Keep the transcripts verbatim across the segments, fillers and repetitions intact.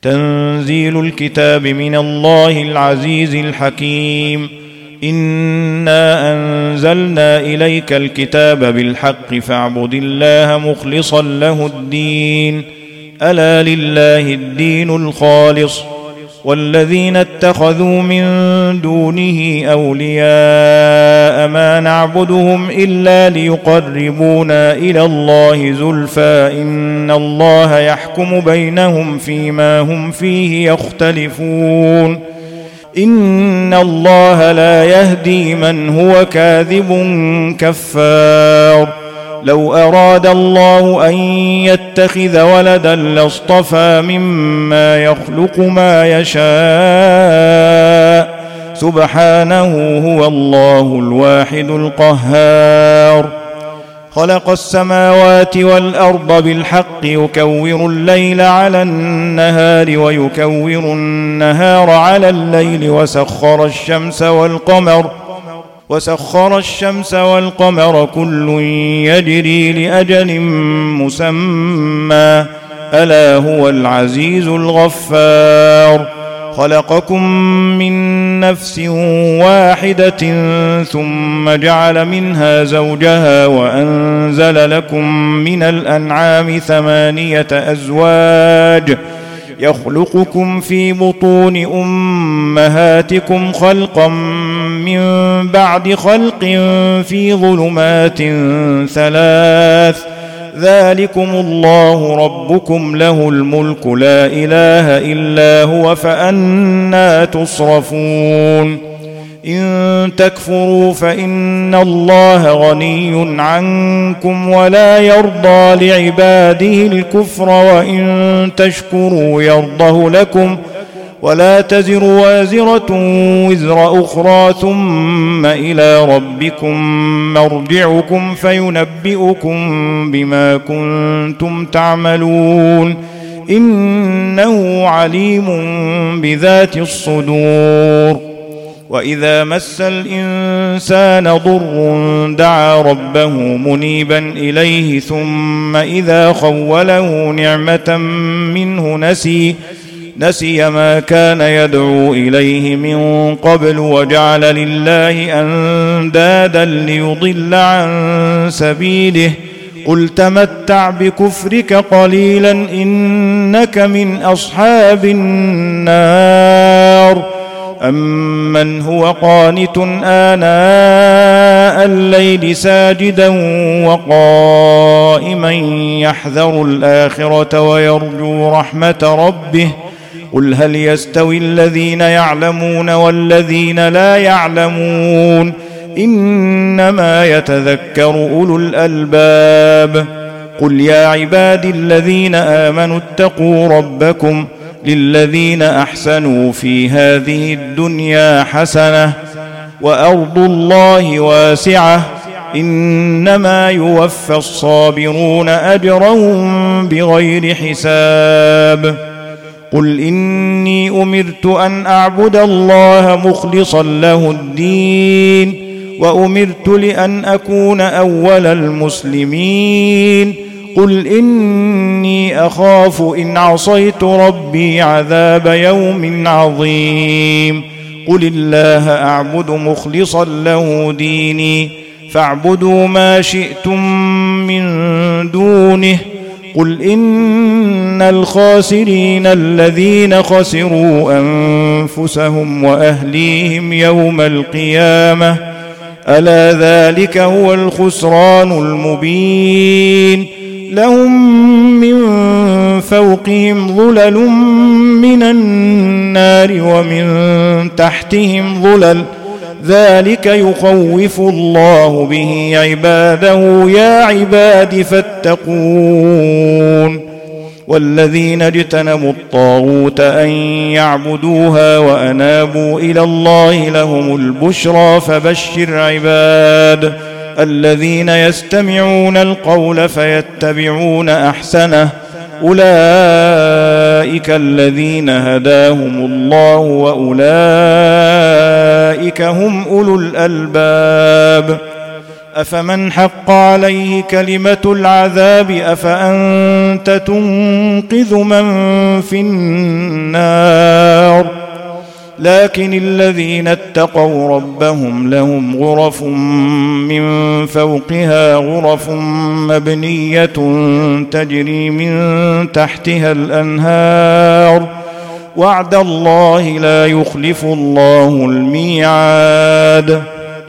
تنزيل الكتاب من الله العزيز الحكيم. إنا أنزلنا إليك الكتاب بالحق فاعبد الله مخلصا له الدين، ألا لله الدين الخالص، والذين اتخذوا من دونه أولياء ما نعبدهم إلا ليقربونا إلى الله زلفى إن الله يحكم بينهم فيما هم فيه يختلفون. إن الله لا يهدي من هو كاذب كفار. لو أراد الله أن يتخذ ولدا لاصطفى مما يخلق ما يشاء، سبحانه هو الله الواحد القهار. خلق السماوات والأرض بالحق يكور الليل على النهار ويكور النهار على الليل وسخر الشمس والقمر وسخر الشمس والقمر كل يجري لأجل مسمى، ألا هو العزيز الغفار. خلقكم من نفس واحدة ثم جعل منها زوجها وأنزل لكم من الأنعام ثمانية أزواج يخلقكم في بطون أمهاتكم خلقا من بعد خلق في ظلمات ثلاث، ذلكم الله ربكم له الملك لا إله إلا هو فأنى تصرفون. إن تكفروا فإن الله غني عنكم ولا يرضى لعباده الكفر وإن تشكروا يرضه لكم ولا تزر وازرة وزر أخرى ثم إلى ربكم مرجعكم فينبئكم بما كنتم تعملون، إنه عليم بذات الصدور. وإذا مس الإنسان ضر دعا ربه منيبا إليه ثم إذا خوله نعمة منه نسي نسي ما كان يدعو إليه من قبل وجعل لله أندادا ليضل عن سبيله. قل تمتع بكفرك قليلا إنك من أصحاب النار. أمن هو قانت آناء الليل ساجدا وقائما يحذر الآخرة ويرجو رحمة ربه، قل هل يستوي الذين يعلمون والذين لا يعلمون، إنما يتذكر أولو الألباب. قل يا عبادي الذين آمنوا اتقوا ربكم للذين أحسنوا في هذه الدنيا حسنة وأرض الله واسعة إنما يوفى الصابرون أجرهم بغير حساب. قل إني أمرت أن أعبد الله مخلصا له الدين وأمرت لأن أكون أول المسلمين. قل إني أخاف إن عصيت ربي عذاب يوم عظيم. قل الله أعبد مخلصا له ديني فاعبدوا ما شئتم من دونه. قل إن الخاسرين الذين خسروا أنفسهم وأهليهم يوم القيامة ألا ذلك هو الخسران المبين. لهم من فوقهم ظلل من النار ومن تحتهم ظلل ذلك يخوف الله به عباده يا عباد فاتقون. والذين اجتنبوا الطاغوت أن يعبدوها وأنابوا إلى الله لهم البشرى فبشر عباد الذين يستمعون القول فيتبعون أحسنه أولئك الذين هداهم الله وأولئك هم أولو الألباب. أفمن حق عليه كلمة العذاب أفأنت تنقذ من في النار لكن الذين اتقوا ربهم لهم غرف من فوقها غرف مبنية تجري من تحتها الأنهار وعد الله لا يخلف الله الميعاد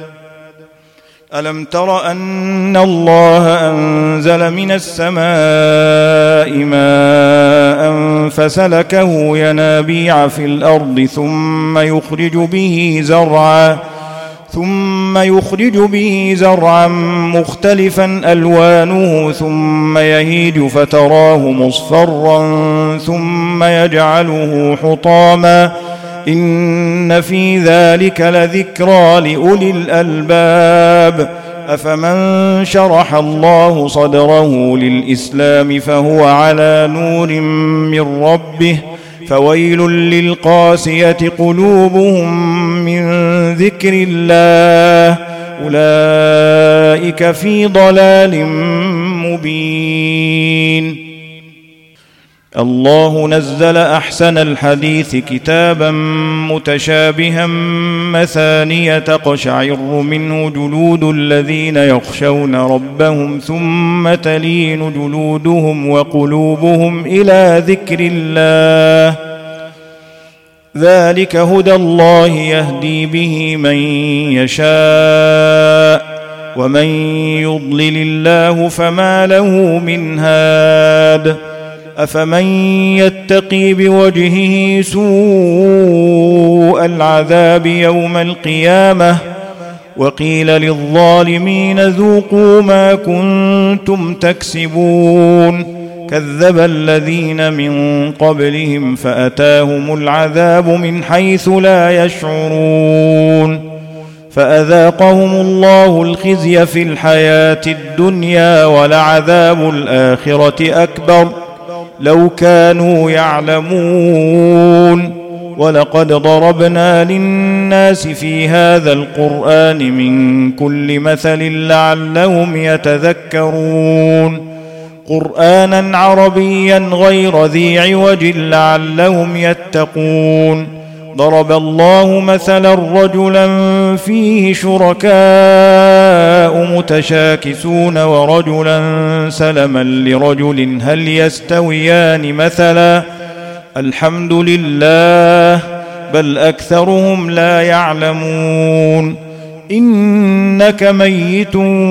ألم تر أن الله أنزل من السماء ماء فسلكه ينابيع في الأرض ثم يخرج به زرعا ثم يخرج به زرعا مختلفا ألوانه ثم يهيج فتراه مصفرا ثم يجعله حطاما إن في ذلك لذكرى لأولي الألباب أفمن شرح الله صدره للإسلام فهو على نور من ربه فويل للقاسية قلوبهم من ذكر الله أولئك في ضلال مبين الله نزل أحسن الحديث كتابا متشابها مثانية تقشعر منه جلود الذين يخشون ربهم ثم تلين جلودهم وقلوبهم إلى ذكر الله ذلك هدى الله يهدي به من يشاء ومن يضلل الله فما له من هاد أفمن يتقي بوجهه سوء العذاب يوم القيامة وقيل للظالمين ذوقوا ما كنتم تكسبون كذب الذين من قبلهم فأتاهم العذاب من حيث لا يشعرون فأذاقهم الله الخزي في الحياة الدنيا ولعذاب الآخرة أكبر لو كانوا يعلمون ولقد ضربنا للناس في هذا القرآن من كل مثل لعلهم يتذكرون قرآنا عربيا غير ذي عوج لعلهم يتقون ضرب الله مثلا رجلا فيه شركاء متشاكسون ورجلا سلما لرجل هل يستويان مثلا الحمد لله بل أكثرهم لا يعلمون إنك ميت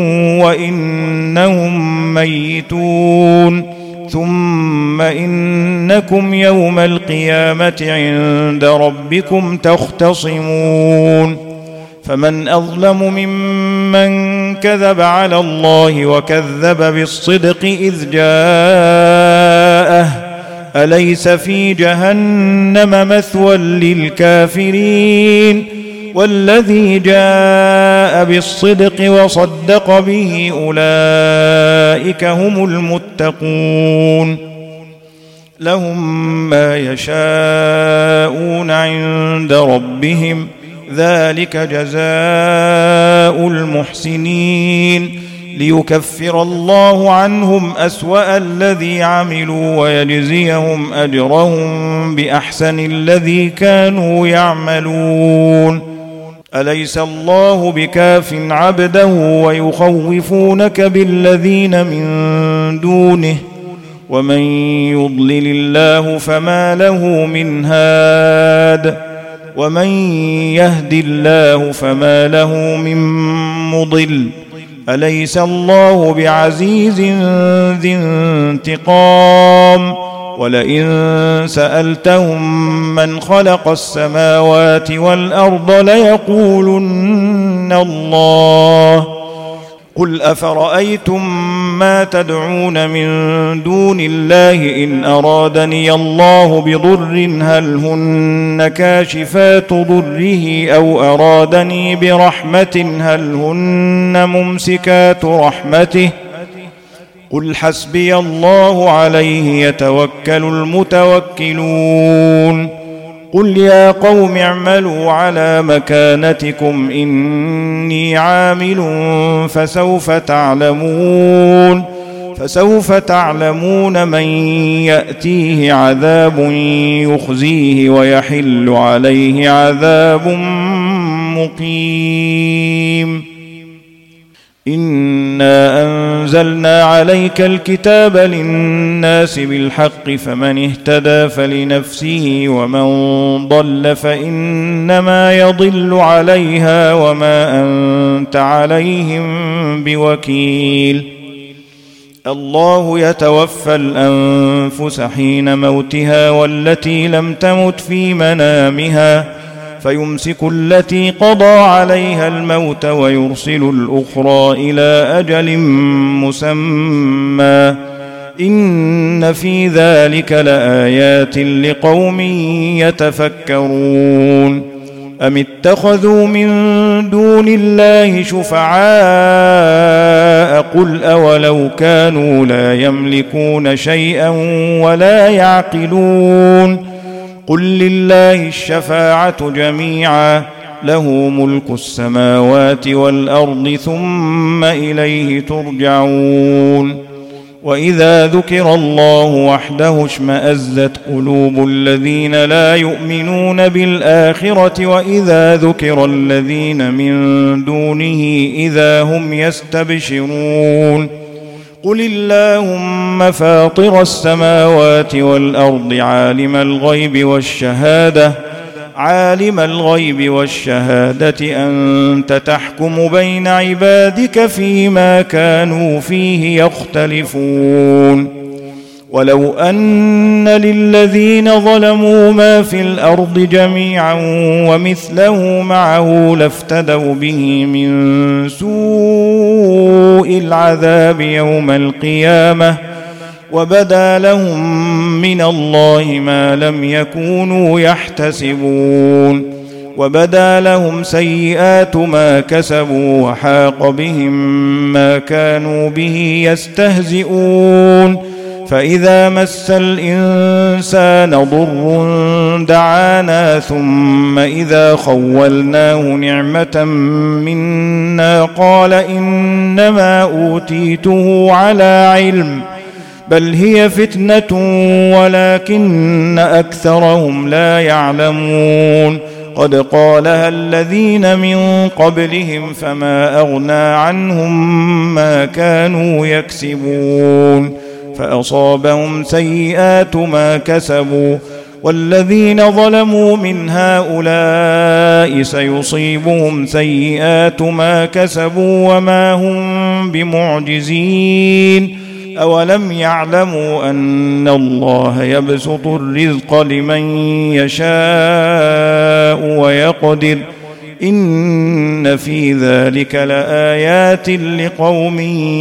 وإنهم ميتون ثم إنكم يوم القيامة عند ربكم تختصمون فمن أظلم ممن كذب على الله وكذب بالصدق إذ جاءه أليس في جهنم مثوى للكافرين والذي جاء بالصدق وصدق به أولئك هم المتقون لهم ما يشاءون عند ربهم ذلك جزاء المحسنين ليكفر الله عنهم أسوأ الذي عملوا ويجزيهم أجرهم بأحسن الذي كانوا يعملون أليس الله بكاف عبده ويخوفونك بالذين من دونه ومن يضلل الله فما له من هاد ومن يهد الله فما له من مضل أليس الله بعزيز ذي انتقام ولئن سألتهم من خلق السماوات والأرض ليقولن الله قل أفرأيتم ما تدعون من دون الله إن أرادني الله بضر هل هن كاشفات ضره أو أرادني برحمة هل هن ممسكات رحمته قل حسبي الله عليه يتوكل المتوكلون قل يا قوم اعملوا على مكانتكم إني عامل فسوف تعلمون فسوف تعلمون من يأتيه عذاب يخزيه ويحل عليه عذاب مقيم إنا أنزلنا عليك الكتاب للناس بالحق فمن اهتدى فلنفسه ومن ضل فإنما يضل عليها وما أنت عليهم بوكيل الله يتوفى الأنفس حين موتها والتي لم تمت في منامها فيمسك التي قضى عليها الموت ويرسل الأخرى إلى أجل مسمى إن في ذلك لآيات لقوم يتفكرون أم اتخذوا من دون الله شفعاء قل أولو كانوا لا يملكون شيئا ولا يعقلون قل لله الشفاعة جميعا له ملك السماوات والأرض ثم إليه ترجعون وإذا ذكر الله وحده اشمأزت قلوب الذين لا يؤمنون بالآخرة وإذا ذكر الذين من دونه إذا هم يستبشرون قل اللهم فاطر السماوات والأرض عالم الغيب والشهادة عالم الغيب والشهادة أنت تحكم بين عبادك فيما كانوا فيه يختلفون ولو أن للذين ظلموا ما في الأرض جميعا ومثله معه لافتدوا به من سوء العذاب يوم القيامة وبدا لهم من الله ما لم يكونوا يحتسبون وبدا لهم سيئات ما كسبوا وحاق بهم ما كانوا به يستهزئون فإذا مس الإنسان ضر دعانا ثم إذا خولناه نعمة منا قال إنما أوتيته على علم بل هي فتنة ولكن أكثرهم لا يعلمون قد قالها الذين من قبلهم فما أغنى عنهم ما كانوا يكسبون فأصابهم سيئات ما كسبوا والذين ظلموا من هؤلاء سيصيبهم سيئات ما كسبوا وما هم بمعجزين أولم يعلموا أن الله يبسط الرزق لمن يشاء ويقدر إن في ذلك لآيات لقوم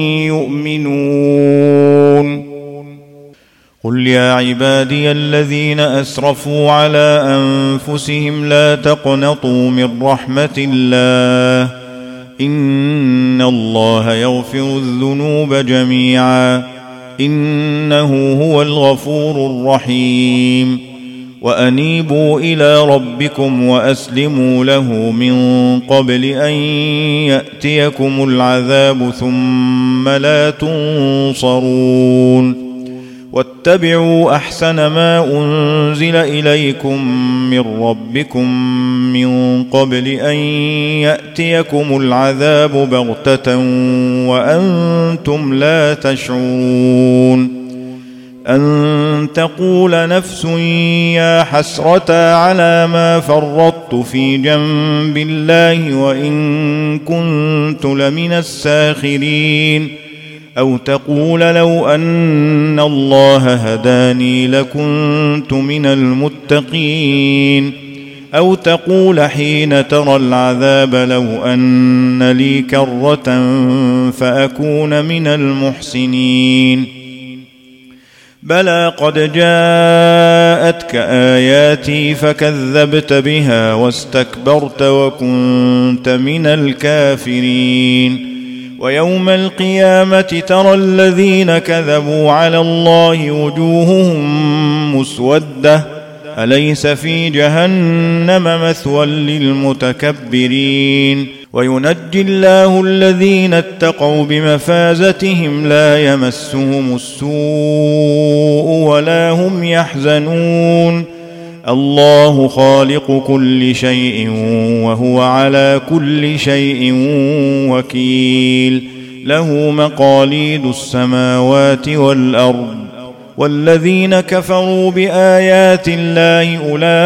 يؤمنون قل يا عبادي الذين أسرفوا على أنفسهم لا تقنطوا من رحمة الله إن الله يغفر الذنوب جميعا إنه هو الغفور الرحيم وأنيبوا إلى ربكم وأسلموا له من قبل أن يأتيكم العذاب ثم لا تنصرون واتبعوا أحسن ما أنزل إليكم من ربكم من قبل أن يأتيكم العذاب بغتة وأنتم لا تشعرون أن تقول نفس يا حسرة على ما فرطت في جنب الله وإن كنت لمن الساخرين أو تقول لو أن الله هداني لكنت من المتقين أو تقول حين ترى العذاب لو أن لي كرة فأكون من المحسنين بلى قد جاءتك آياتي فكذبت بها واستكبرت وكنت من الكافرين ويوم القيامة ترى الذين كذبوا على الله وجوههم مسودة أليس في جهنم مثوى للمتكبرين وينجي الله الذين اتقوا بمفازتهم لا يمسهم السوء ولا هم يحزنون الله خالق كل شيء وهو على كل شيء وكيل له مقاليد السماوات والأرض والذين كفروا بآيات الله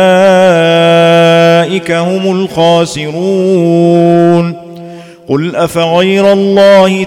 أولئك هم الخاسرون قل أفغير الله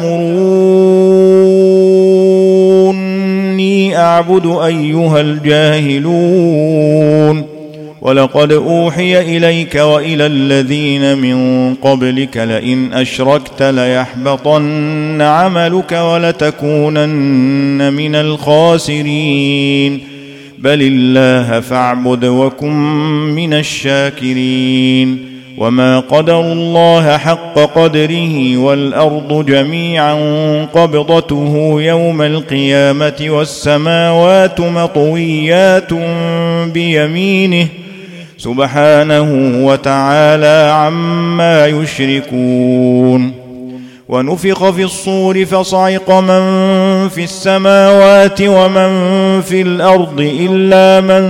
تأمروني أعبد أيها الجاهلون ولقد أوحي إليك وإلى الذين من قبلك لئن أشركت ليحبطن عملك ولتكونن من الخاسرين بل الله فاعبد وكن من الشاكرين وما قدروا الله حق قدره والأرض جميعا قبضته يوم القيامة والسماوات مطويات بيمينه سبحانه وتعالى عما يشركون ونفخ في الصور فصعق من في السماوات ومن في الأرض إلا من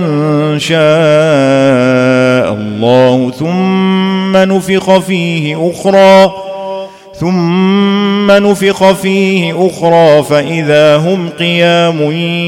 شاء الله ثم نفخ فيه أخرى ثم نفخ فيه أخرى فإذا هم قيام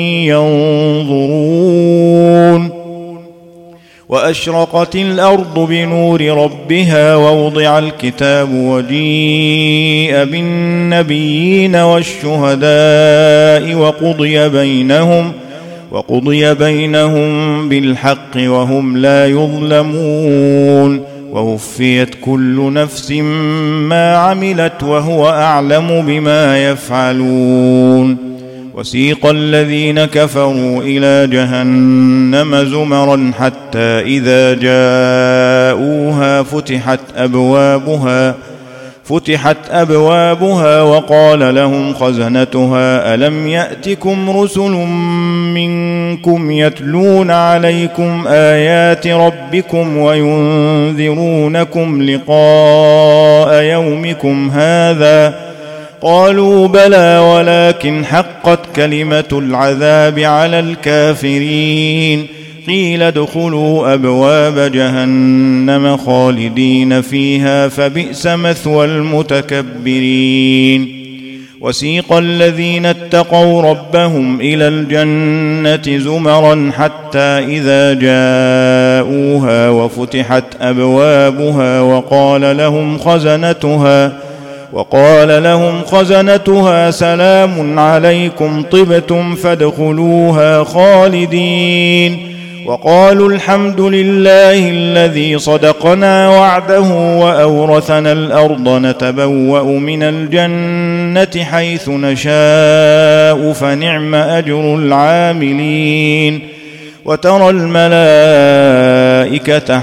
ينظرون وأشرقت الأرض بنور ربها ووضع الكتاب وجيء بالنبيين والشهداء وقضي بينهم وقضي بينهم بالحق وهم لا يظلمون ووفيت كل نفس ما عملت وهو أعلم بما يفعلون وسيق الذين كفروا إلى جهنم زمرا حتى إذا جاءوها فتحت أبوابها فتحت أبوابها وقال لهم خزنتها ألم يأتكم رسل منكم يتلون عليكم آيات ربكم وينذرونكم لقاء يومكم هذا قالوا بلى ولكن حقت كلمة العذاب على الكافرين قيل ادخلوا أبواب جهنم خالدين فيها فبئس مثوى المتكبرين وسيق الذين اتقوا ربهم إلى الجنة زمرا حتى إذا جاءوها وفتحت أبوابها وقال لهم خزنتها وقال لهم خزنتها سلام عليكم طبتم فادخلوها خالدين وقالوا الحمد لله الذي صدقنا وعده وأورثنا الأرض نتبوأ من الجنة حيث نشاء فنعم أجر العاملين وترى الملائكة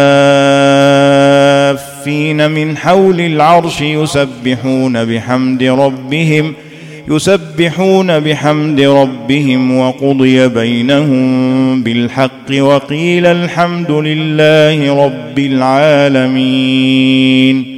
حافين من حول العرش يسبحون بحمد ربهم يسبحون بحمد ربهم وقضي بينهم بالحق وقيل الحمد لله رب العالمين.